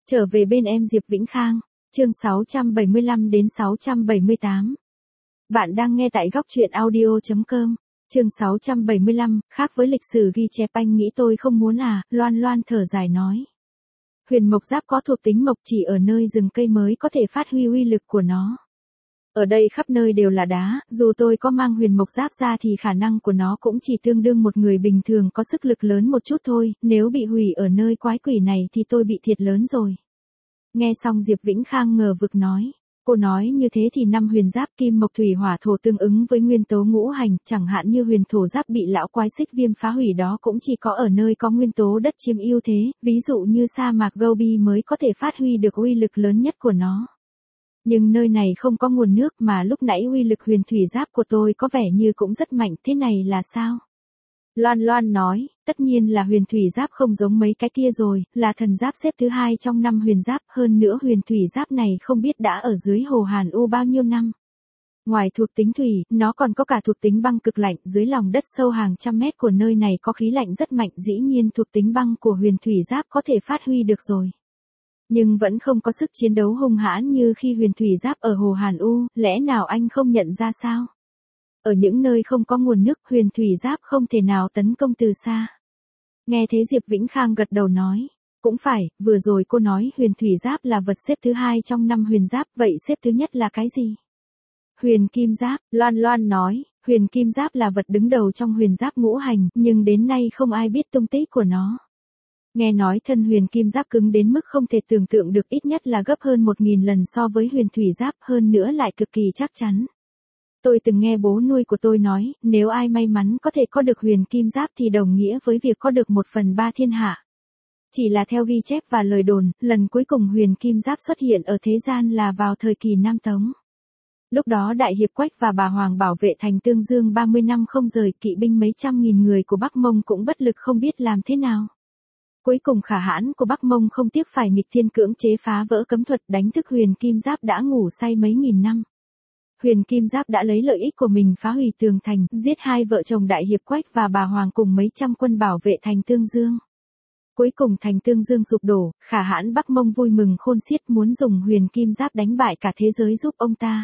Trở về bên em Diệp Vĩnh Khang, chương 675 đến 678. Bạn đang nghe tại góc truyện audio.com. Chương 675, khác với lịch sử ghi chép anh nghĩ tôi không muốn à, Loan Loan thở dài nói. Huyền mộc giáp có thuộc tính mộc, chỉ ở nơi rừng cây mới có thể phát huy uy lực của nó. Ở đây khắp nơi đều là đá, dù tôi có mang huyền mộc giáp ra thì khả năng của nó cũng chỉ tương đương một người bình thường có sức lực lớn một chút thôi, nếu bị hủy ở nơi quái quỷ này thì tôi bị thiệt lớn rồi. Nghe xong Diệp Vĩnh Khang ngờ vực nói. Cô nói như thế thì năm huyền giáp kim mộc thủy hỏa thổ tương ứng với nguyên tố ngũ hành, chẳng hạn như huyền thổ giáp bị lão quái xích viêm phá hủy đó cũng chỉ có ở nơi có nguyên tố đất chiếm ưu thế, ví dụ như sa mạc Gobi mới có thể phát huy được uy lực lớn nhất của nó. Nhưng nơi này không có nguồn nước mà lúc nãy uy lực huyền thủy giáp của tôi có vẻ như cũng rất mạnh, thế này là sao? Loan Loan nói, tất nhiên là huyền thủy giáp không giống mấy cái kia rồi, là thần giáp xếp thứ 2 trong 5 huyền giáp, hơn nữa huyền thủy giáp này không biết đã ở dưới hồ Hàn U bao nhiêu năm. Ngoài thuộc tính thủy, nó còn có cả thuộc tính băng cực lạnh, dưới lòng đất sâu hàng trăm mét của nơi này có khí lạnh rất mạnh, dĩ nhiên thuộc tính băng của huyền thủy giáp có thể phát huy được rồi. Nhưng vẫn không có sức chiến đấu hung hãn như khi huyền thủy giáp ở hồ Hàn U, lẽ nào anh không nhận ra sao? Ở những nơi không có nguồn nước, huyền thủy giáp không thể nào tấn công từ xa. Nghe thế Diệp Vĩnh Khang gật đầu nói. Cũng phải, vừa rồi cô nói huyền thủy giáp là vật xếp thứ 2 trong 5 huyền giáp, vậy xếp thứ nhất là cái gì? Huyền kim giáp, Loan Loan nói, huyền kim giáp là vật đứng đầu trong huyền giáp ngũ hành, nhưng đến nay không ai biết tung tích của nó. Nghe nói thân huyền kim giáp cứng đến mức không thể tưởng tượng được, ít nhất là gấp hơn 1000 lần so với huyền thủy giáp, hơn nữa lại cực kỳ chắc chắn. Tôi từng nghe bố nuôi của tôi nói, nếu ai may mắn có thể có được huyền kim giáp thì đồng nghĩa với việc có được 1/3 thiên hạ. Chỉ là theo ghi chép và lời đồn, lần cuối cùng huyền kim giáp xuất hiện ở thế gian là vào thời kỳ Nam Tống. Lúc đó Đại Hiệp Quách và bà Hoàng bảo vệ thành Tương Dương 30 năm không rời, kỵ binh mấy trăm nghìn người của Bắc Mông cũng bất lực không biết làm thế nào. Cuối cùng khả hãn của Bắc Mông không tiếc phải nghịch thiên cưỡng chế phá vỡ cấm thuật, đánh thức huyền kim giáp đã ngủ say mấy nghìn năm. Huyền kim giáp đã lấy lợi ích của mình phá hủy tường thành, giết hai vợ chồng Đại Hiệp Quách và bà Hoàng cùng mấy trăm quân bảo vệ thành Tương Dương. Cuối cùng thành Tương Dương sụp đổ, khả hãn Bắc Mông vui mừng khôn xiết muốn dùng huyền kim giáp đánh bại cả thế giới giúp ông ta.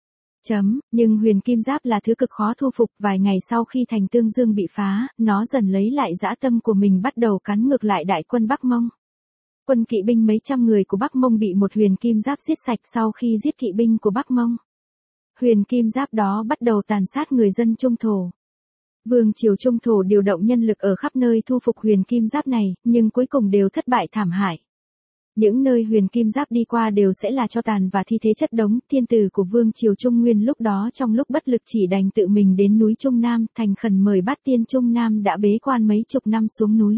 Nhưng huyền kim giáp là thứ cực khó thu phục, vài ngày sau khi thành Tương Dương bị phá, nó dần lấy lại dã tâm của mình, bắt đầu cắn ngược lại đại quân Bắc Mông. Quân kỵ binh mấy trăm người của Bắc Mông bị một huyền kim giáp giết sạch. Sau khi giết kỵ binh của Bắc Mông, huyền kim giáp đó bắt đầu tàn sát người dân Trung Thổ. Vương triều Trung Thổ điều động nhân lực ở khắp nơi thu phục huyền kim giáp này, nhưng cuối cùng đều thất bại thảm hại. Những nơi huyền kim giáp đi qua đều sẽ là tro tàn và thi thế chất đống. Thiên tử của Vương triều Trung Nguyên lúc đó trong lúc bất lực chỉ đành tự mình đến núi Trung Nam, thành khẩn mời Bát Tiên Trung Nam đã bế quan mấy chục năm xuống núi.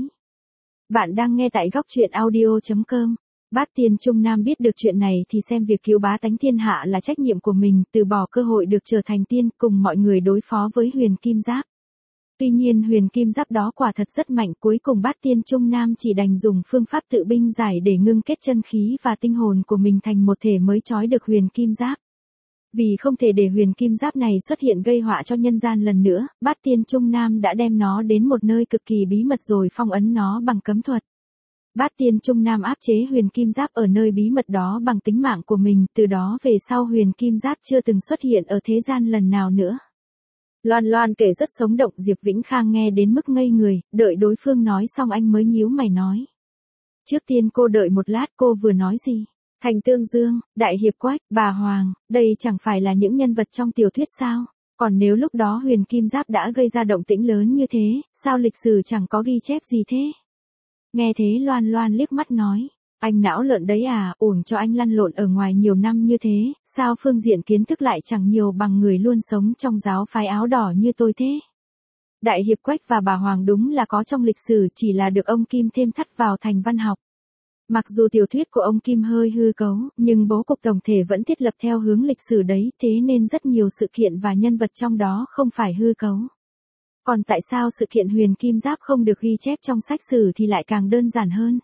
Bạn đang nghe tại góc truyện audio.com. Bát Tiên Trung Nam biết được chuyện này thì xem việc cứu bá tánh thiên hạ là trách nhiệm của mình, từ bỏ cơ hội được trở thành tiên, cùng mọi người đối phó với huyền kim giáp. Tuy nhiên huyền kim giáp đó quả thật rất mạnh, cuối cùng Bát Tiên Trung Nam chỉ đành dùng phương pháp tự binh giải để ngưng kết chân khí và tinh hồn của mình thành một thể mới trói được huyền kim giáp. Vì không thể để huyền kim giáp này xuất hiện gây họa cho nhân gian lần nữa, Bát Tiên Trung Nam đã đem nó đến một nơi cực kỳ bí mật rồi phong ấn nó bằng cấm thuật. Bát Tiên Trung Nam áp chế huyền kim giáp ở nơi bí mật đó bằng tính mạng của mình, từ đó về sau huyền kim giáp chưa từng xuất hiện ở thế gian lần nào nữa. Loan Loan kể rất sống động, Diệp Vĩnh Khang nghe đến mức ngây người, đợi đối phương nói xong anh mới nhíu mày nói. Trước tiên cô đợi một lát, cô vừa nói gì? Thành Tương Dương, Đại Hiệp Quách, bà Hoàng, đây chẳng phải là những nhân vật trong tiểu thuyết sao? Còn nếu lúc đó huyền kim giáp đã gây ra động tĩnh lớn như thế, sao lịch sử chẳng có ghi chép gì thế? Nghe thế Loan Loan liếc mắt nói. Anh não lợn đấy à, uổng cho anh lăn lộn ở ngoài nhiều năm như thế, sao phương diện kiến thức lại chẳng nhiều bằng người luôn sống trong giáo phái áo đỏ như tôi thế. Đại Hiệp Quách và bà Hoàng đúng là có trong lịch sử, chỉ là được ông Kim thêm thắt vào thành văn học. Mặc dù tiểu thuyết của ông Kim hơi hư cấu, nhưng bố cục tổng thể vẫn thiết lập theo hướng lịch sử đấy, thế nên rất nhiều sự kiện và nhân vật trong đó không phải hư cấu. Còn tại sao sự kiện huyền kim giáp không được ghi chép trong sách sử thì lại càng đơn giản hơn?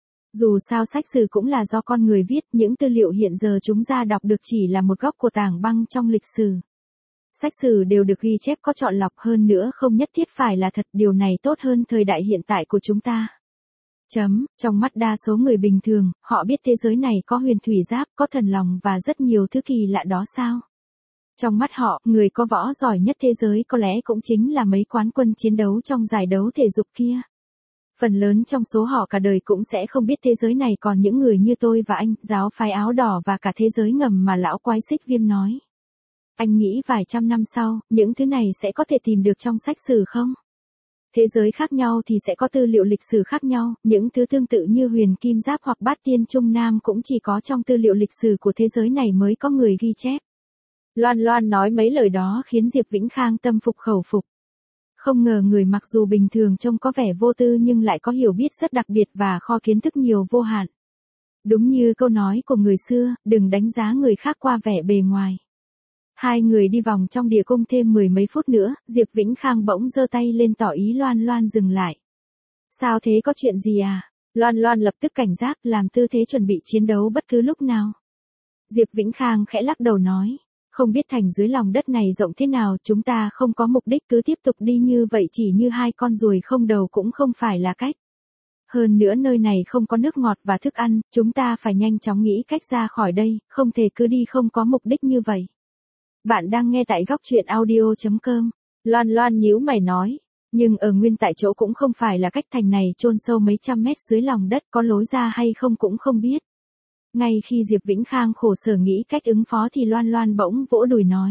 Dù sao sách sử cũng là do con người viết, những tư liệu hiện giờ chúng ta đọc được chỉ là một góc của tảng băng trong lịch sử. Sách sử đều được ghi chép có chọn lọc, hơn nữa không nhất thiết phải là thật, điều này tốt hơn thời đại hiện tại của chúng ta. Trong mắt đa số người bình thường, họ biết thế giới này có huyền thủy giáp, có thần lòng và rất nhiều thứ kỳ lạ đó sao? Trong mắt họ, người có võ giỏi nhất thế giới có lẽ cũng chính là mấy quán quân chiến đấu trong giải đấu thể dục kia. Phần lớn trong số họ cả đời cũng sẽ không biết thế giới này còn những người như tôi và anh, giáo phái áo đỏ và cả thế giới ngầm mà lão quái Xích Viêm nói. Anh nghĩ vài trăm năm sau, những thứ này sẽ có thể tìm được trong sách sử không? Thế giới khác nhau thì sẽ có tư liệu lịch sử khác nhau, những thứ tương tự như huyền kim giáp hoặc bát tiên trung nam cũng chỉ có trong tư liệu lịch sử của thế giới này mới có người ghi chép. Loan Loan nói mấy lời đó khiến Diệp Vĩnh Khang tâm phục khẩu phục. Không ngờ người mặc dù bình thường trông có vẻ vô tư nhưng lại có hiểu biết rất đặc biệt và kho kiến thức nhiều vô hạn. Đúng như câu nói của người xưa, đừng đánh giá người khác qua vẻ bề ngoài. Hai người đi vòng trong địa cung thêm 10 mấy phút nữa, Diệp Vĩnh Khang bỗng giơ tay lên tỏ ý Loan Loan dừng lại. Sao thế, có chuyện gì à? Loan Loan lập tức cảnh giác, làm tư thế chuẩn bị chiến đấu bất cứ lúc nào. Diệp Vĩnh Khang khẽ lắc đầu nói, không biết thành dưới lòng đất này rộng thế nào, chúng ta không có mục đích cứ tiếp tục đi như vậy chỉ như hai con ruồi không đầu cũng không phải là cách. Hơn nữa nơi này không có nước ngọt và thức ăn, chúng ta phải nhanh chóng nghĩ cách ra khỏi đây, không thể cứ đi không có mục đích như vậy. Bạn đang nghe tại góc truyện audio.com. Loan Loan nhíu mày nói, nhưng ở nguyên tại chỗ cũng không phải là cách, thành này chôn sâu mấy trăm mét dưới lòng đất, có lối ra hay không cũng không biết. Ngay khi Diệp Vĩnh Khang khổ sở nghĩ cách ứng phó thì Loan Loan bỗng vỗ đùi nói.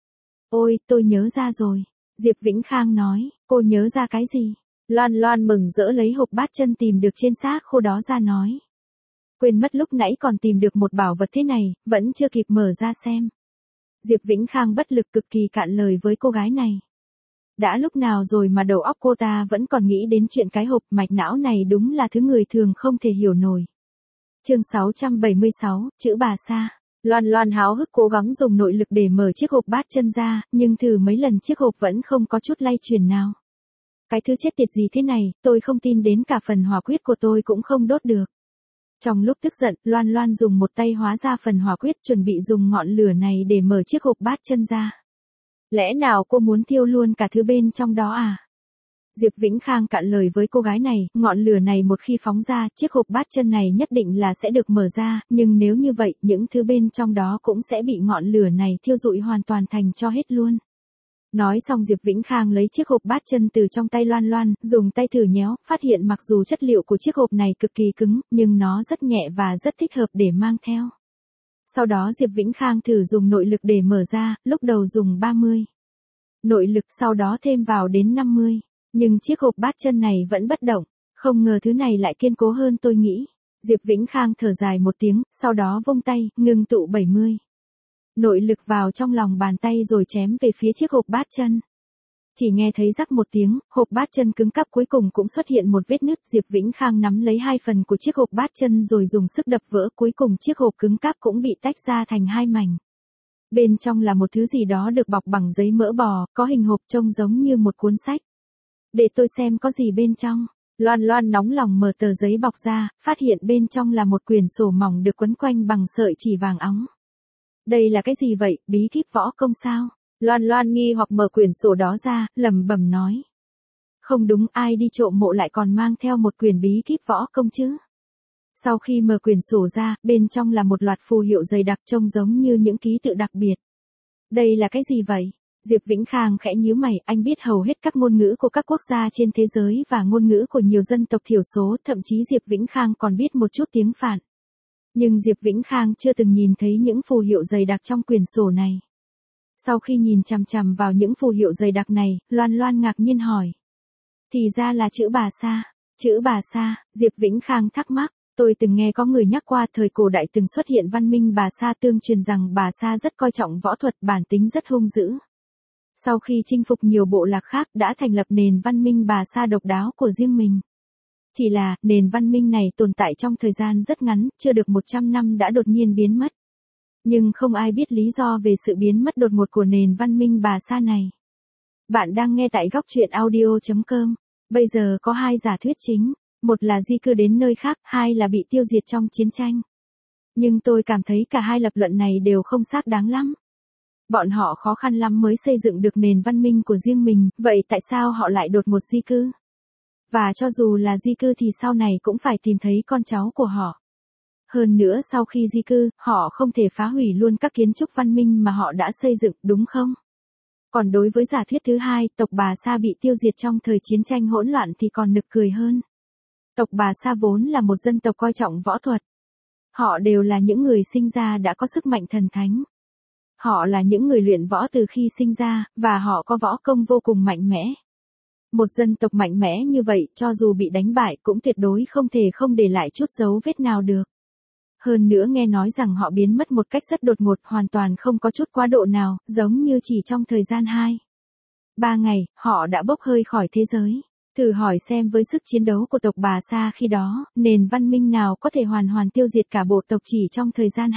Ôi, tôi nhớ ra rồi. Diệp Vĩnh Khang nói, cô nhớ ra cái gì? Loan Loan mừng rỡ lấy hộp bát chân tìm được trên xác khô đó ra nói. Quên mất lúc nãy còn tìm được một bảo vật thế này, vẫn chưa kịp mở ra xem. Diệp Vĩnh Khang bất lực cực kỳ cạn lời với cô gái này. Đã lúc nào rồi mà đầu óc cô ta vẫn còn nghĩ đến chuyện cái hộp, mạch não này đúng là thứ người thường không thể hiểu nổi. Chương 676, chữ bà Sa. Loan Loan háo hức cố gắng dùng nội lực để mở chiếc hộp bát chân ra, nhưng thử mấy lần chiếc hộp vẫn không có chút lay chuyển nào. Cái thứ chết tiệt gì thế này, tôi không tin đến cả phần hỏa quyết của tôi cũng không đốt được. Trong lúc tức giận, Loan Loan dùng một tay hóa ra phần hỏa quyết, chuẩn bị dùng ngọn lửa này để mở chiếc hộp bát chân ra. Lẽ nào cô muốn thiêu luôn cả thứ bên trong đó à? Diệp Vĩnh Khang cạn lời với cô gái này, ngọn lửa này một khi phóng ra, chiếc hộp bát chân này nhất định là sẽ được mở ra, nhưng nếu như vậy, những thứ bên trong đó cũng sẽ bị ngọn lửa này thiêu rụi hoàn toàn thành tro hết luôn. Nói xong Diệp Vĩnh Khang lấy chiếc hộp bát chân từ trong tay Loan Loan, dùng tay thử nhéo, phát hiện mặc dù chất liệu của chiếc hộp này cực kỳ cứng, nhưng nó rất nhẹ và rất thích hợp để mang theo. Sau đó Diệp Vĩnh Khang thử dùng nội lực để mở ra, lúc đầu dùng 30 nội lực, sau đó thêm vào đến 50. Nhưng chiếc hộp bát chân này vẫn bất động, không ngờ thứ này lại kiên cố hơn tôi nghĩ. Diệp Vĩnh Khang thở dài một tiếng, sau đó vung tay, ngưng tụ 70 nội lực vào trong lòng bàn tay rồi chém về phía chiếc hộp bát chân. Chỉ nghe thấy rắc một tiếng, hộp bát chân cứng cáp cuối cùng cũng xuất hiện một vết nứt. Diệp Vĩnh Khang nắm lấy hai phần của chiếc hộp bát chân rồi dùng sức đập vỡ, cuối cùng chiếc hộp cứng cáp cũng bị tách ra thành hai mảnh. Bên trong là một thứ gì đó được bọc bằng giấy mỡ bò, có hình hộp trông giống như một cuốn sách. Để tôi xem có gì bên trong. Loan Loan nóng lòng mở tờ giấy bọc ra, phát hiện bên trong là một quyển sổ mỏng được quấn quanh bằng sợi chỉ vàng óng. Đây là cái gì vậy, bí kíp võ công sao? Loan Loan nghi hoặc mở quyển sổ đó ra, lẩm bẩm nói. Không đúng, ai đi trộm mộ lại còn mang theo một quyển bí kíp võ công chứ? Sau khi mở quyển sổ ra, bên trong là một loạt phù hiệu dày đặc trông giống như những ký tự đặc biệt. Đây là cái gì vậy? Diệp Vĩnh Khang khẽ nhíu mày, anh biết hầu hết các ngôn ngữ của các quốc gia trên thế giới và ngôn ngữ của nhiều dân tộc thiểu số, thậm chí Diệp Vĩnh Khang còn biết một chút tiếng Phạn. Nhưng Diệp Vĩnh Khang chưa từng nhìn thấy những phù hiệu dày đặc trong quyển sổ này. Sau khi nhìn chằm chằm vào những phù hiệu dày đặc này, Loan Loan ngạc nhiên hỏi. Thì ra là chữ bà Sa. Chữ bà Sa, Diệp Vĩnh Khang thắc mắc. Tôi từng nghe có người nhắc qua thời cổ đại từng xuất hiện văn minh bà Sa, tương truyền rằng bà Sa rất coi trọng võ thuật, bản tính rất hung dữ. Sau khi chinh phục nhiều bộ lạc khác đã thành lập nền văn minh bà Sa độc đáo của riêng mình. Chỉ là, nền văn minh này tồn tại trong thời gian rất ngắn, chưa được 100 năm đã đột nhiên biến mất. Nhưng không ai biết lý do về sự biến mất đột ngột của nền văn minh bà Sa này. Bạn đang nghe tại góc truyện audio.com. Bây giờ có hai giả thuyết chính. Một là di cư đến nơi khác, hai là bị tiêu diệt trong chiến tranh. Nhưng tôi cảm thấy cả hai lập luận này đều không xác đáng lắm. Bọn họ khó khăn lắm mới xây dựng được nền văn minh của riêng mình, vậy tại sao họ lại đột ngột di cư? Và cho dù là di cư thì sau này cũng phải tìm thấy con cháu của họ. Hơn nữa sau khi di cư, họ không thể phá hủy luôn các kiến trúc văn minh mà họ đã xây dựng, đúng không? Còn đối với giả thuyết thứ hai, tộc Bà Sa bị tiêu diệt trong thời chiến tranh hỗn loạn thì còn nực cười hơn. Tộc Bà Sa vốn là một dân tộc coi trọng võ thuật. Họ đều là những người sinh ra đã có sức mạnh thần thánh. Họ là những người luyện võ từ khi sinh ra, và họ có võ công vô cùng mạnh mẽ. Một dân tộc mạnh mẽ như vậy, cho dù bị đánh bại cũng tuyệt đối không thể không để lại chút dấu vết nào được. Hơn nữa nghe nói rằng họ biến mất một cách rất đột ngột, hoàn toàn không có chút quá độ nào, giống như chỉ trong thời gian 2-3 ngày, họ đã bốc hơi khỏi thế giới. Thử hỏi xem với sức chiến đấu của tộc Bà Sa khi đó, nền văn minh nào có thể hoàn hoàn tiêu diệt cả bộ tộc chỉ trong thời gian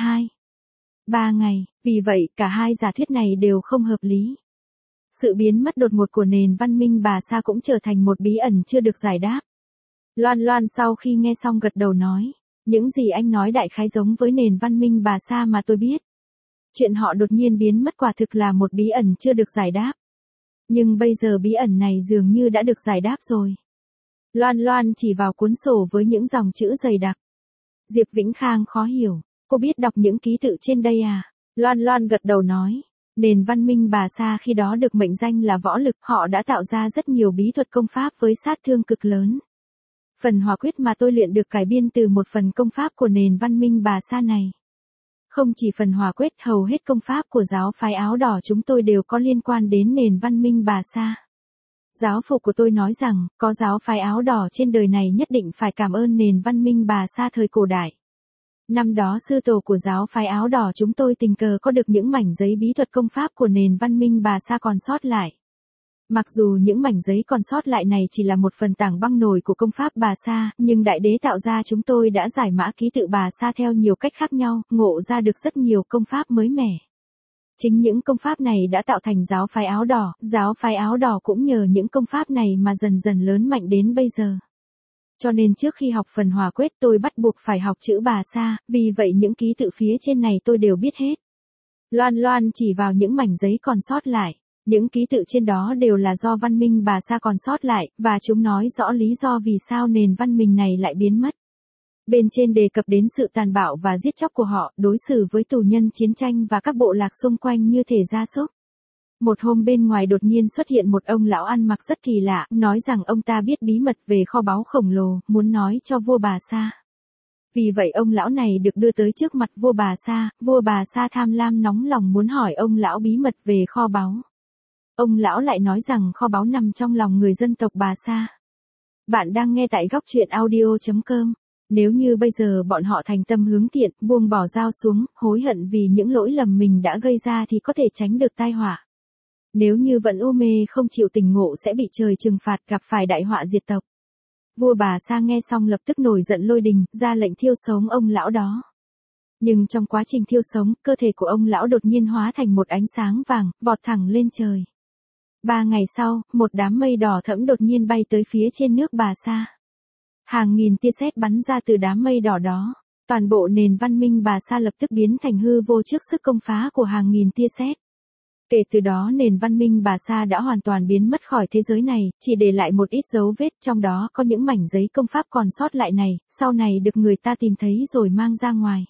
2-3 ngày, vì vậy cả hai giả thuyết này đều không hợp lý. Sự biến mất đột ngột của nền văn minh Bà Sa cũng trở thành một bí ẩn chưa được giải đáp. Loan Loan sau khi nghe xong gật đầu nói, những gì anh nói đại khái giống với nền văn minh Bà Sa mà tôi biết. Chuyện họ đột nhiên biến mất quả thực là một bí ẩn chưa được giải đáp. Nhưng bây giờ bí ẩn này dường như đã được giải đáp rồi. Loan Loan chỉ vào cuốn sổ với những dòng chữ dày đặc. Diệp Vĩnh Khang khó hiểu, cô biết đọc những ký tự trên đây à? Loan Loan gật đầu nói, nền văn minh Bà Sa khi đó được mệnh danh là võ lực, họ đã tạo ra rất nhiều bí thuật công pháp với sát thương cực lớn. Phần hỏa quyết mà tôi luyện được cải biên từ một phần công pháp của nền văn minh Bà Sa này. Không chỉ phần hỏa quyết, hầu hết công pháp của giáo phái áo đỏ chúng tôi đều có liên quan đến nền văn minh Bà Sa. Giáo phụ của tôi nói rằng, có giáo phái áo đỏ trên đời này nhất định phải cảm ơn nền văn minh Bà Sa thời cổ đại. Năm đó sư tổ của giáo phái áo đỏ chúng tôi tình cờ có được những mảnh giấy bí thuật công pháp của nền văn minh Bà Sa còn sót lại. Mặc dù những mảnh giấy còn sót lại này chỉ là một phần tảng băng nổi của công pháp Bà Sa, nhưng đại đế tạo ra chúng tôi đã giải mã ký tự Bà Sa theo nhiều cách khác nhau, ngộ ra được rất nhiều công pháp mới mẻ. Chính những công pháp này đã tạo thành giáo phái áo đỏ cũng nhờ những công pháp này mà dần dần lớn mạnh đến bây giờ. Cho nên trước khi học phần hỏa quyết tôi bắt buộc phải học chữ Bà Sa, vì vậy những ký tự phía trên này tôi đều biết hết. Loan Loan chỉ vào những mảnh giấy còn sót lại. Những ký tự trên đó đều là do văn minh Bà Sa còn sót lại, và chúng nói rõ lý do vì sao nền văn minh này lại biến mất. Bên trên đề cập đến sự tàn bạo và giết chóc của họ, đối xử với tù nhân chiến tranh và các bộ lạc xung quanh như thể gia súc. Một hôm bên ngoài đột nhiên xuất hiện một ông lão ăn mặc rất kỳ lạ, nói rằng ông ta biết bí mật về kho báu khổng lồ, muốn nói cho vua Bà Sa. Vì vậy ông lão này được đưa tới trước mặt vua Bà Sa tham lam nóng lòng muốn hỏi ông lão bí mật về kho báu. Ông lão lại nói rằng kho báu nằm trong lòng người dân tộc Bà Sa. Bạn đang nghe tại góc truyện audio.com. Nếu như bây giờ bọn họ thành tâm hướng thiện, buông bỏ dao xuống, hối hận vì những lỗi lầm mình đã gây ra thì có thể tránh được tai họa. Nếu như vẫn u mê không chịu tỉnh ngộ sẽ bị trời trừng phạt, gặp phải đại họa diệt tộc. Vua Bà Sa nghe xong lập tức nổi giận lôi đình, ra lệnh thiêu sống ông lão đó. Nhưng trong quá trình thiêu sống, cơ thể của ông lão đột nhiên hóa thành một ánh sáng vàng, vọt thẳng lên trời. 3 ngày sau, một đám mây đỏ thẫm đột nhiên bay tới phía trên nước Bà Sa. Hàng nghìn tia sét bắn ra từ đám mây đỏ đó. Toàn bộ nền văn minh Bà Sa lập tức biến thành hư vô trước sức công phá của hàng nghìn tia sét. Kể từ đó nền văn minh Bà Sa đã hoàn toàn biến mất khỏi thế giới này, chỉ để lại một ít dấu vết, trong đó có những mảnh giấy công pháp còn sót lại này, sau này được người ta tìm thấy rồi mang ra ngoài.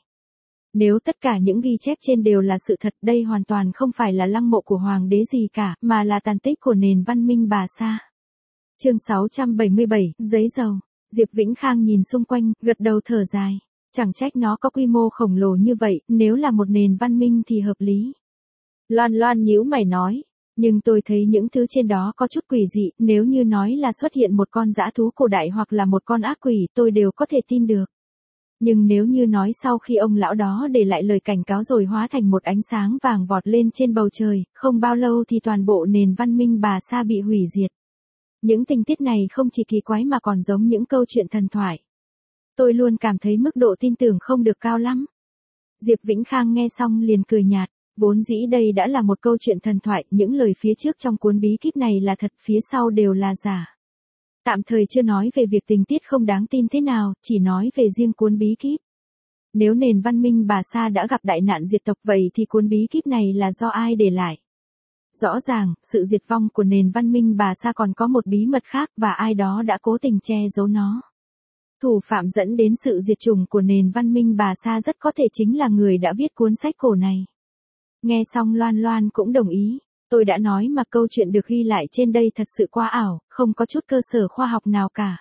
Nếu tất cả những ghi chép trên đều là sự thật, đây hoàn toàn không phải là lăng mộ của hoàng đế gì cả, mà là tàn tích của nền văn minh Bà Sa. Chương 677, giấy dầu. Diệp Vĩnh Khang nhìn xung quanh, gật đầu thở dài. Chẳng trách nó có quy mô khổng lồ như vậy, nếu là một nền văn minh thì hợp lý. Loan Loan nhíu mày nói, nhưng tôi thấy những thứ trên đó có chút quỷ dị, nếu như nói là xuất hiện một con dã thú cổ đại hoặc là một con ác quỷ tôi đều có thể tin được. Nhưng nếu như nói sau khi ông lão đó để lại lời cảnh cáo rồi hóa thành một ánh sáng vàng vọt lên trên bầu trời, không bao lâu thì toàn bộ nền văn minh Bà Sa bị hủy diệt. Những tình tiết này không chỉ kỳ quái mà còn giống những câu chuyện thần thoại. Tôi luôn cảm thấy mức độ tin tưởng không được cao lắm. Diệp Vĩnh Khang nghe xong liền cười nhạt, vốn dĩ đây đã là một câu chuyện thần thoại, những lời phía trước trong cuốn bí kíp này là thật, phía sau đều là giả. Tạm thời chưa nói về việc tình tiết không đáng tin thế nào, chỉ nói về riêng cuốn bí kíp. Nếu nền văn minh Bà Sa đã gặp đại nạn diệt tộc vậy thì cuốn bí kíp này là do ai để lại? Rõ ràng, sự diệt vong của nền văn minh Bà Sa còn có một bí mật khác và ai đó đã cố tình che giấu nó. Thủ phạm dẫn đến sự diệt chủng của nền văn minh Bà Sa rất có thể chính là người đã viết cuốn sách cổ này. Nghe xong Loan Loan cũng đồng ý. Tôi đã nói mà câu chuyện được ghi lại trên đây thật sự quá ảo, không có chút cơ sở khoa học nào cả.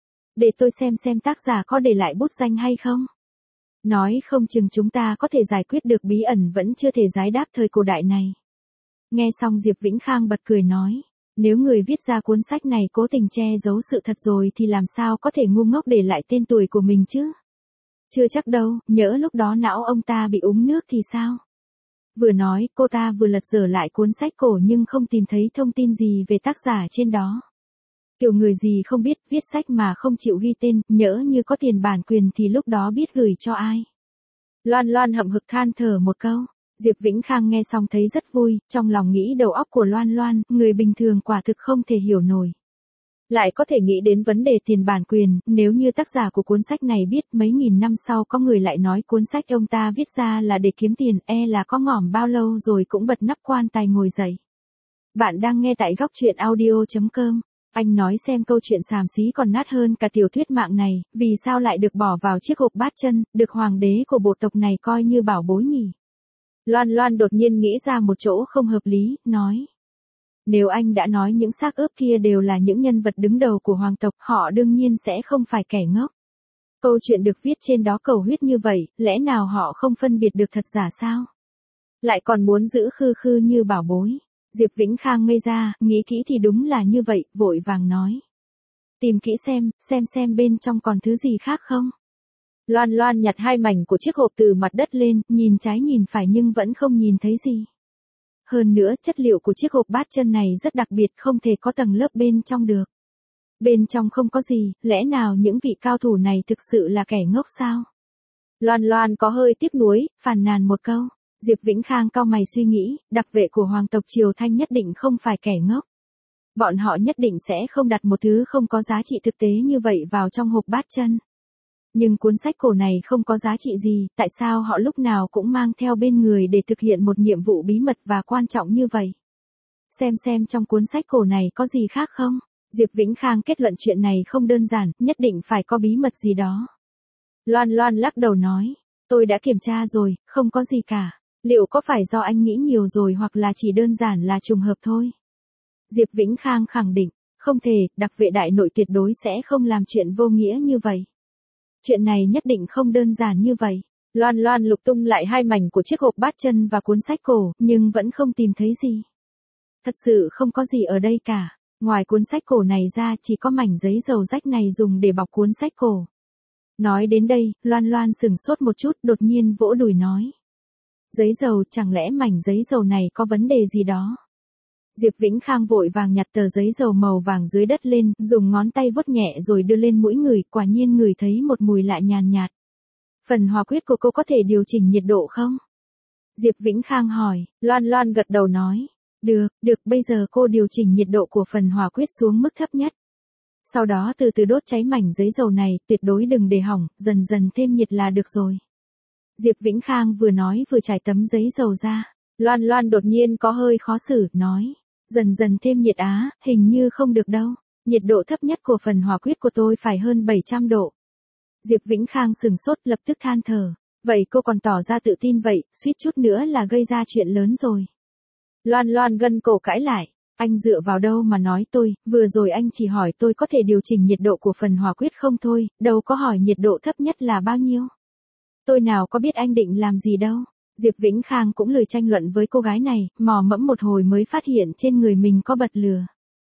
Để tôi xem tác giả có để lại bút danh hay không. Nói không chừng chúng ta có thể giải quyết được bí ẩn vẫn chưa thể giải đáp thời cổ đại này. Nghe xong Diệp Vĩnh Khang bật cười nói, nếu người viết ra cuốn sách này cố tình che giấu sự thật rồi thì làm sao có thể ngu ngốc để lại tên tuổi của mình chứ? Chưa chắc đâu, nhỡ lúc đó não ông ta bị uống nước thì sao? Vừa nói, cô ta vừa lật dở lại cuốn sách cổ nhưng không tìm thấy thông tin gì về tác giả trên đó. Kiểu người gì không biết viết sách mà không chịu ghi tên, nhỡ như có tiền bản quyền thì lúc đó biết gửi cho ai. Loan Loan hậm hực than thở một câu. Diệp Vĩnh Khang nghe xong thấy rất vui, trong lòng nghĩ đầu óc của Loan Loan, người bình thường quả thực không thể hiểu nổi. Lại có thể nghĩ đến vấn đề tiền bản quyền, nếu như tác giả của cuốn sách này biết mấy nghìn năm sau có người lại nói cuốn sách ông ta viết ra là để kiếm tiền, là có ngỏm bao lâu rồi cũng bật nắp quan tài ngồi dậy. Bạn đang nghe tại góc truyện audio.com. Anh nói xem câu chuyện xàm xí còn nát hơn cả tiểu thuyết mạng này, vì sao lại được bỏ vào chiếc hộp bát chân, được hoàng đế của bộ tộc này coi như bảo bối nhỉ? Loan Loan đột nhiên nghĩ ra một chỗ không hợp lý, nói. Nếu anh đã nói những xác ướp kia đều là những nhân vật đứng đầu của hoàng tộc, họ đương nhiên sẽ không phải kẻ ngốc. Câu chuyện được viết trên đó cầu huyết như vậy, lẽ nào họ không phân biệt được thật giả sao? Lại còn muốn giữ khư khư như bảo bối. Diệp Vĩnh Khang ngây ra, nghĩ kỹ thì đúng là như vậy, vội vàng nói. Tìm kỹ xem bên trong còn thứ gì khác không? Loan Loan nhặt hai mảnh của chiếc hộp từ mặt đất lên, nhìn trái nhìn phải nhưng vẫn không nhìn thấy gì. Hơn nữa, chất liệu của chiếc hộp bát chân này rất đặc biệt, không thể có tầng lớp bên trong được. Bên trong không có gì, lẽ nào những vị cao thủ này thực sự là kẻ ngốc sao? Loan Loan có hơi tiếc nuối, phàn nàn một câu. Diệp Vĩnh Khang cau mày suy nghĩ, đặc vệ của hoàng tộc Triều Thanh nhất định không phải kẻ ngốc. Bọn họ nhất định sẽ không đặt một thứ không có giá trị thực tế như vậy vào trong hộp bát chân. Nhưng cuốn sách cổ này không có giá trị gì, tại sao họ lúc nào cũng mang theo bên người để thực hiện một nhiệm vụ bí mật và quan trọng như vậy? Xem trong cuốn sách cổ này có gì khác không? Diệp Vĩnh Khang kết luận chuyện này không đơn giản, nhất định phải có bí mật gì đó. Loan Loan lắc đầu nói, tôi đã kiểm tra rồi, không có gì cả. Liệu có phải do anh nghĩ nhiều rồi hoặc là chỉ đơn giản là trùng hợp thôi? Diệp Vĩnh Khang khẳng định, không thể, đặc vệ đại nội tuyệt đối sẽ không làm chuyện vô nghĩa như vậy. Chuyện này nhất định không đơn giản như vậy. Loan Loan lục tung lại hai mảnh của chiếc hộp bát chân và cuốn sách cổ, nhưng vẫn không tìm thấy gì. Thật sự không có gì ở đây cả. Ngoài cuốn sách cổ này ra chỉ có mảnh giấy dầu rách này dùng để bọc cuốn sách cổ. Nói đến đây, Loan Loan sửng sốt một chút, đột nhiên vỗ đùi nói. Giấy dầu, chẳng lẽ mảnh giấy dầu này có vấn đề gì đó? Diệp Vĩnh Khang vội vàng nhặt tờ giấy dầu màu vàng dưới đất lên, dùng ngón tay vuốt nhẹ rồi đưa lên mũi người, quả nhiên ngửi thấy một mùi lạ nhàn nhạt. Phần hòa quyết của cô có thể điều chỉnh nhiệt độ không? Diệp Vĩnh Khang hỏi, Loan Loan gật đầu nói. Được, bây giờ cô điều chỉnh nhiệt độ của phần hòa quyết xuống mức thấp nhất. Sau đó từ từ đốt cháy mảnh giấy dầu này, tuyệt đối đừng để hỏng, dần dần thêm nhiệt là được rồi. Diệp Vĩnh Khang vừa nói vừa trải tấm giấy dầu ra. Loan Loan đột nhiên có hơi khó xử, nói. Dần dần thêm nhiệt á, hình như không được đâu. Nhiệt độ thấp nhất của phần hòa quyết của tôi phải hơn 700 độ. Diệp Vĩnh Khang sừng sốt lập tức than thở. Vậy cô còn tỏ ra tự tin vậy, suýt chút nữa là gây ra chuyện lớn rồi. Loan Loan gân cổ cãi lại. Anh dựa vào đâu mà nói tôi, vừa rồi anh chỉ hỏi tôi có thể điều chỉnh nhiệt độ của phần hòa quyết không thôi, đâu có hỏi nhiệt độ thấp nhất là bao nhiêu. Tôi nào có biết anh định làm gì đâu. Diệp Vĩnh Khang cũng lười tranh luận với cô gái này, mò mẫm một hồi mới phát hiện trên người mình có bật lửa.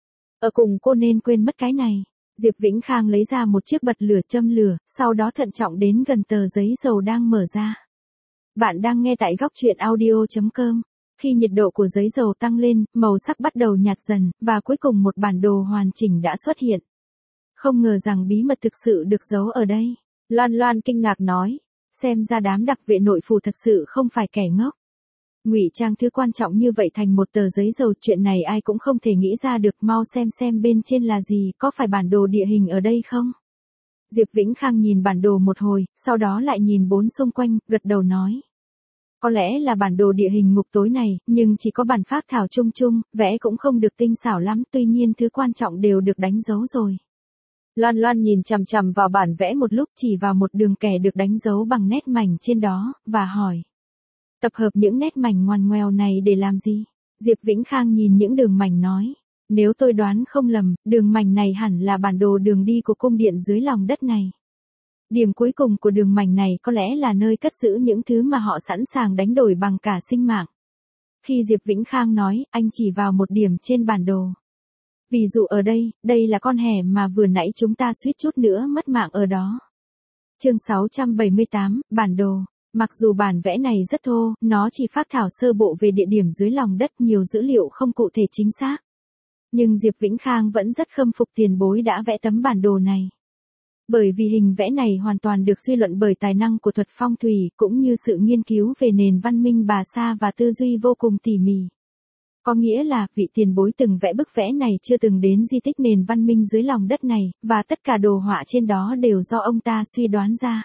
Ở cùng cô nên quên mất cái này. Diệp Vĩnh Khang lấy ra một chiếc bật lửa châm lửa, sau đó thận trọng đến gần tờ giấy dầu đang mở ra. Bạn đang nghe tại góc truyện audio.com. Khi nhiệt độ của giấy dầu tăng lên, màu sắc bắt đầu nhạt dần, và cuối cùng một bản đồ hoàn chỉnh đã xuất hiện. Không ngờ rằng bí mật thực sự được giấu ở đây. Loan Loan kinh ngạc nói. Xem ra đám đặc vệ nội phủ thật sự không phải kẻ ngốc. Ngụy trang thứ quan trọng như vậy thành một tờ giấy dầu, chuyện này ai cũng không thể nghĩ ra được, mau xem bên trên là gì, có phải bản đồ địa hình ở đây không? Diệp Vĩnh Khang nhìn bản đồ một hồi, sau đó lại nhìn bốn xung quanh, gật đầu nói. Có lẽ là bản đồ địa hình ngục tối này, nhưng chỉ có bản phác thảo chung chung, vẽ cũng không được tinh xảo lắm, tuy nhiên thứ quan trọng đều được đánh dấu rồi. Loan Loan nhìn chằm chằm vào bản vẽ một lúc, chỉ vào một đường kẻ được đánh dấu bằng nét mảnh trên đó, và hỏi. Tập hợp những nét mảnh ngoằn ngoèo này để làm gì? Diệp Vĩnh Khang nhìn những đường mảnh nói. Nếu tôi đoán không lầm, đường mảnh này hẳn là bản đồ đường đi của cung điện dưới lòng đất này. Điểm cuối cùng của đường mảnh này có lẽ là nơi cất giữ những thứ mà họ sẵn sàng đánh đổi bằng cả sinh mạng. Khi Diệp Vĩnh Khang nói, anh chỉ vào một điểm trên bản đồ. Ví dụ ở đây là con hẻm mà vừa nãy chúng ta suýt chút nữa mất mạng ở đó. Chương 678, bản đồ. Mặc dù bản vẽ này rất thô, nó chỉ phác thảo sơ bộ về địa điểm dưới lòng đất, nhiều dữ liệu không cụ thể chính xác. Nhưng Diệp Vĩnh Khang vẫn rất khâm phục tiền bối đã vẽ tấm bản đồ này. Bởi vì hình vẽ này hoàn toàn được suy luận bởi tài năng của thuật phong thủy, cũng như sự nghiên cứu về nền văn minh Bà Sa và tư duy vô cùng tỉ mỉ. Có nghĩa là, vị tiền bối từng vẽ bức vẽ này chưa từng đến di tích nền văn minh dưới lòng đất này, và tất cả đồ họa trên đó đều do ông ta suy đoán ra.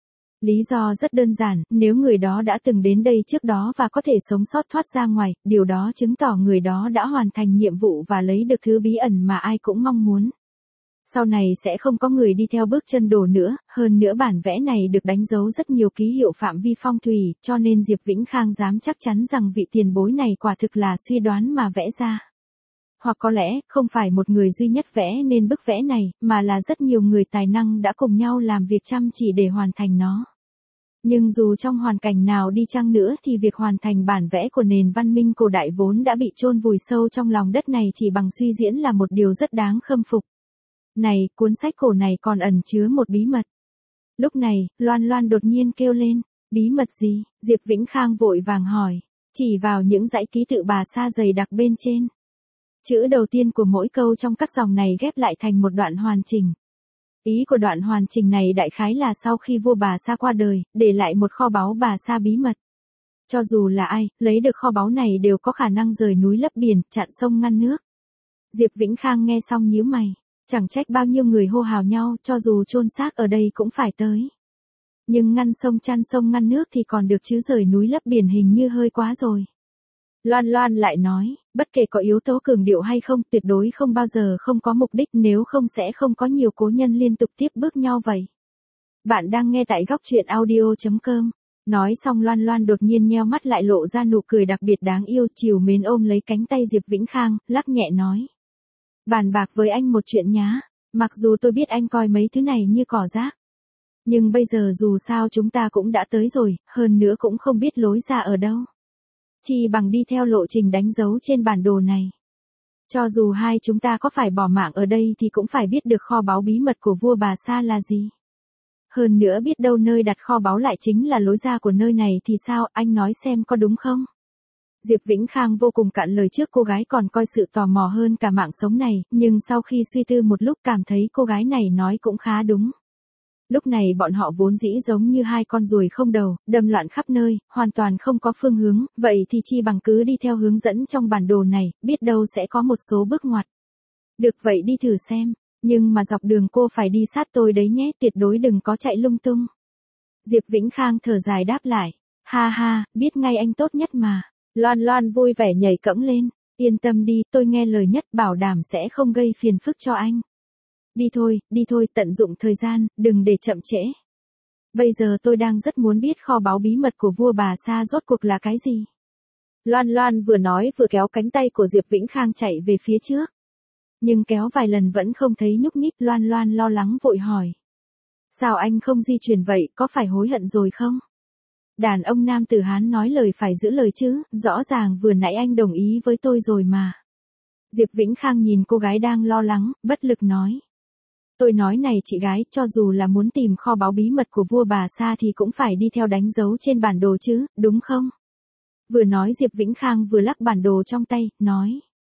Lý do rất đơn giản, nếu người đó đã từng đến đây trước đó và có thể sống sót thoát ra ngoài, điều đó chứng tỏ người đó đã hoàn thành nhiệm vụ và lấy được thứ bí ẩn mà ai cũng mong muốn. Sau này sẽ không có người đi theo bước chân đồ nữa, hơn nữa bản vẽ này được đánh dấu rất nhiều ký hiệu phạm vi phong thủy, cho nên Diệp Vĩnh Khang dám chắc chắn rằng vị tiền bối này quả thực là suy đoán mà vẽ ra. Hoặc có lẽ, không phải một người duy nhất vẽ nên bức vẽ này, mà là rất nhiều người tài năng đã cùng nhau làm việc chăm chỉ để hoàn thành nó. Nhưng dù trong hoàn cảnh nào đi chăng nữa thì việc hoàn thành bản vẽ của nền văn minh cổ đại vốn đã bị chôn vùi sâu trong lòng đất này chỉ bằng suy diễn là một điều rất đáng khâm phục. Này, cuốn sách cổ này còn ẩn chứa một bí mật. Lúc này, Loan Loan đột nhiên kêu lên, bí mật gì? Diệp Vĩnh Khang vội vàng hỏi, chỉ vào những dãy ký tự Bà Sa dày đặc bên trên. Chữ đầu tiên của mỗi câu trong các dòng này ghép lại thành một đoạn hoàn chỉnh. Ý của đoạn hoàn chỉnh này đại khái là sau khi vua Bà Sa qua đời, để lại một kho báu Bà Sa bí mật. Cho dù là ai, lấy được kho báu này đều có khả năng rời núi lấp biển, chặn sông ngăn nước. Diệp Vĩnh Khang nghe xong nhíu mày. Chẳng trách bao nhiêu người hô hào nhau, cho dù chôn xác ở đây cũng phải tới. Nhưng ngăn sông chăn sông ngăn nước thì còn được chứ rời núi lấp biển hình như hơi quá rồi. Loan Loan lại nói, bất kể có yếu tố cường điệu hay không, tuyệt đối không bao giờ không có mục đích, nếu không sẽ không có nhiều cố nhân liên tục tiếp bước nhau vậy. Bạn đang nghe tại góc truyện audio.com. Nói xong Loan Loan đột nhiên nheo mắt lại lộ ra nụ cười đặc biệt đáng yêu, trìu mến ôm lấy cánh tay Diệp Vĩnh Khang, lắc nhẹ nói. Bàn bạc với anh một chuyện nhá, mặc dù tôi biết anh coi mấy thứ này như cỏ rác. Nhưng bây giờ dù sao chúng ta cũng đã tới rồi, hơn nữa cũng không biết lối ra ở đâu. Chỉ bằng đi theo lộ trình đánh dấu trên bản đồ này. Cho dù hai chúng ta có phải bỏ mạng ở đây thì cũng phải biết được kho báu bí mật của vua Bà Sa là gì. Hơn nữa biết đâu nơi đặt kho báu lại chính là lối ra của nơi này thì sao, anh nói xem có đúng không? Diệp Vĩnh Khang vô cùng cạn lời trước cô gái còn coi sự tò mò hơn cả mạng sống này, nhưng sau khi suy tư một lúc cảm thấy cô gái này nói cũng khá đúng. Lúc này bọn họ vốn dĩ giống như hai con ruồi không đầu, đâm loạn khắp nơi, hoàn toàn không có phương hướng, vậy thì chi bằng cứ đi theo hướng dẫn trong bản đồ này, biết đâu sẽ có một số bước ngoặt. Được vậy đi thử xem, nhưng mà dọc đường cô phải đi sát tôi đấy nhé, tuyệt đối đừng có chạy lung tung. Diệp Vĩnh Khang thở dài đáp lại, ha ha, biết ngay anh tốt nhất mà. Loan Loan vui vẻ nhảy cẫng lên, yên tâm đi, tôi nghe lời nhất, bảo đảm sẽ không gây phiền phức cho anh. Đi thôi, tận dụng thời gian, đừng để chậm trễ. Bây giờ tôi đang rất muốn biết kho báu bí mật của vua Bà Sa rốt cuộc là cái gì. Loan Loan vừa nói vừa kéo cánh tay của Diệp Vĩnh Khang chạy về phía trước. Nhưng kéo vài lần vẫn không thấy nhúc nhích, Loan Loan lo lắng vội hỏi. Sao anh không di chuyển vậy, có phải hối hận rồi không? Đàn ông nam tử Hán nói lời phải giữ lời chứ, rõ ràng vừa nãy anh đồng ý với tôi rồi mà. Diệp Vĩnh Khang nhìn cô gái đang lo lắng, bất lực nói. Tôi nói này chị gái, cho dù là muốn tìm kho báu bí mật của vua Bà Sa thì cũng phải đi theo đánh dấu trên bản đồ chứ, đúng không? Vừa nói Diệp Vĩnh Khang vừa lắc bản đồ trong tay, nói.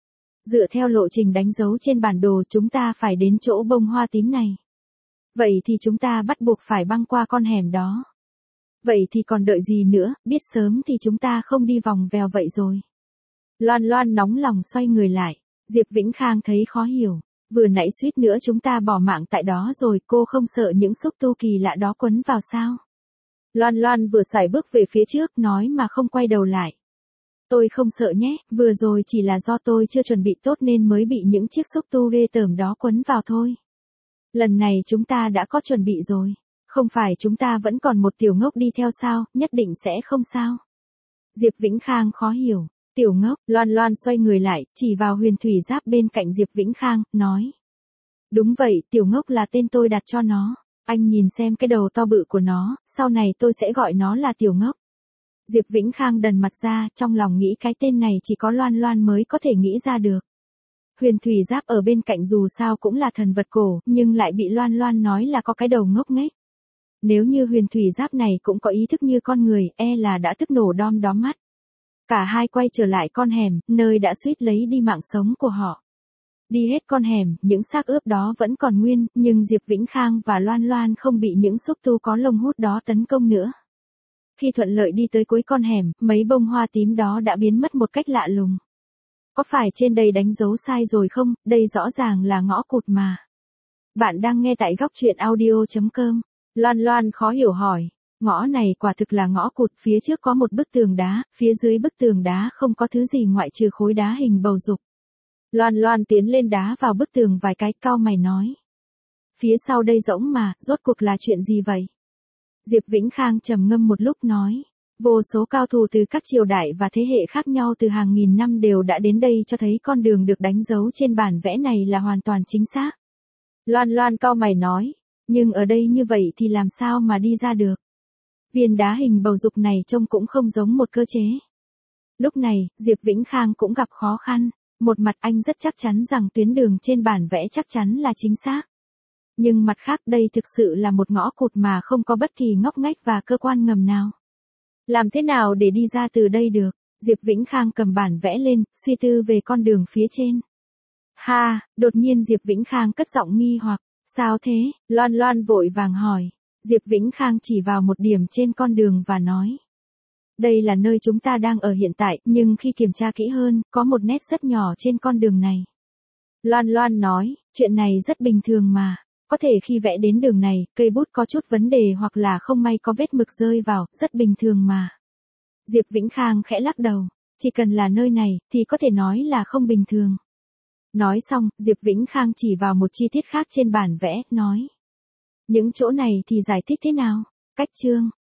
Dựa theo lộ trình đánh dấu trên bản đồ chúng ta phải đến chỗ bông hoa tím này. Vậy thì chúng ta bắt buộc phải băng qua con hẻm đó. Vậy thì còn đợi gì nữa, biết sớm thì chúng ta không đi vòng vèo vậy rồi. Loan Loan nóng lòng xoay người lại, Diệp Vĩnh Khang thấy khó hiểu, vừa nãy suýt nữa chúng ta bỏ mạng tại đó rồi, cô không sợ những xúc tu kỳ lạ đó quấn vào sao? Loan Loan vừa sải bước về phía trước nói mà không quay đầu lại. Tôi không sợ nhé, vừa rồi chỉ là do tôi chưa chuẩn bị tốt nên mới bị những chiếc xúc tu ghê tởm đó quấn vào thôi. Lần này chúng ta đã có chuẩn bị rồi. Không phải chúng ta vẫn còn một tiểu ngốc đi theo sao, nhất định sẽ không sao. Diệp Vĩnh Khang khó hiểu. Tiểu ngốc, Loan Loan xoay người lại, chỉ vào Huyền Thủy Giáp bên cạnh Diệp Vĩnh Khang, nói. Đúng vậy, tiểu ngốc là tên tôi đặt cho nó. Anh nhìn xem cái đầu to bự của nó, sau này tôi sẽ gọi nó là tiểu ngốc. Diệp Vĩnh Khang đần mặt ra, trong lòng nghĩ cái tên này chỉ có Loan Loan mới có thể nghĩ ra được. Huyền Thủy Giáp ở bên cạnh dù sao cũng là thần vật cổ, nhưng lại bị Loan Loan nói là có cái đầu ngốc nghếch. Nếu như Huyền Thủy Giáp này cũng có ý thức như con người, là đã tức nổ đom đóm mắt. Cả hai quay trở lại con hẻm, nơi đã suýt lấy đi mạng sống của họ. Đi hết con hẻm, những xác ướp đó vẫn còn nguyên, nhưng Diệp Vĩnh Khang và Loan Loan không bị những xúc tu có lông hút đó tấn công nữa. Khi thuận lợi đi tới cuối con hẻm, mấy bông hoa tím đó đã biến mất một cách lạ lùng. Có phải trên đây đánh dấu sai rồi không, đây rõ ràng là ngõ cụt mà. Bạn đang nghe tại góc truyện audio.com. Loan Loan khó hiểu hỏi. Ngõ này quả thực là ngõ cụt, phía trước có một bức tường đá, phía dưới bức tường đá không có thứ gì ngoại trừ khối đá hình bầu dục. Loan Loan tiến lên đá vào bức tường vài cái, cau mày nói. Phía sau đây rỗng mà, rốt cuộc là chuyện gì vậy? Diệp Vĩnh Khang trầm ngâm một lúc nói. Vô số cao thủ từ các triều đại và thế hệ khác nhau từ hàng nghìn năm đều đã đến đây cho thấy con đường được đánh dấu trên bản vẽ này là hoàn toàn chính xác. Loan Loan cau mày nói. Nhưng ở đây như vậy thì làm sao mà đi ra được? Viên đá hình bầu dục này trông cũng không giống một cơ chế. Lúc này, Diệp Vĩnh Khang cũng gặp khó khăn. Một mặt anh rất chắc chắn rằng tuyến đường trên bản vẽ chắc chắn là chính xác. Nhưng mặt khác đây thực sự là một ngõ cụt mà không có bất kỳ ngóc ngách và cơ quan ngầm nào. Làm thế nào để đi ra từ đây được? Diệp Vĩnh Khang cầm bản vẽ lên, suy tư về con đường phía trên. Ha, đột nhiên Diệp Vĩnh Khang cất giọng nghi hoặc. Sao thế? Loan Loan vội vàng hỏi. Diệp Vĩnh Khang chỉ vào một điểm trên con đường và nói. Đây là nơi chúng ta đang ở hiện tại, nhưng khi kiểm tra kỹ hơn, có một nét rất nhỏ trên con đường này. Loan Loan nói, chuyện này rất bình thường mà. Có thể khi vẽ đến đường này, cây bút có chút vấn đề hoặc là không may có vết mực rơi vào, rất bình thường mà. Diệp Vĩnh Khang khẽ lắc đầu. Chỉ cần là nơi này, thì có thể nói là không bình thường. Nói xong, Diệp Vĩnh Khang chỉ vào một chi tiết khác trên bản vẽ, nói. Những chỗ này thì giải thích thế nào? Cách chương.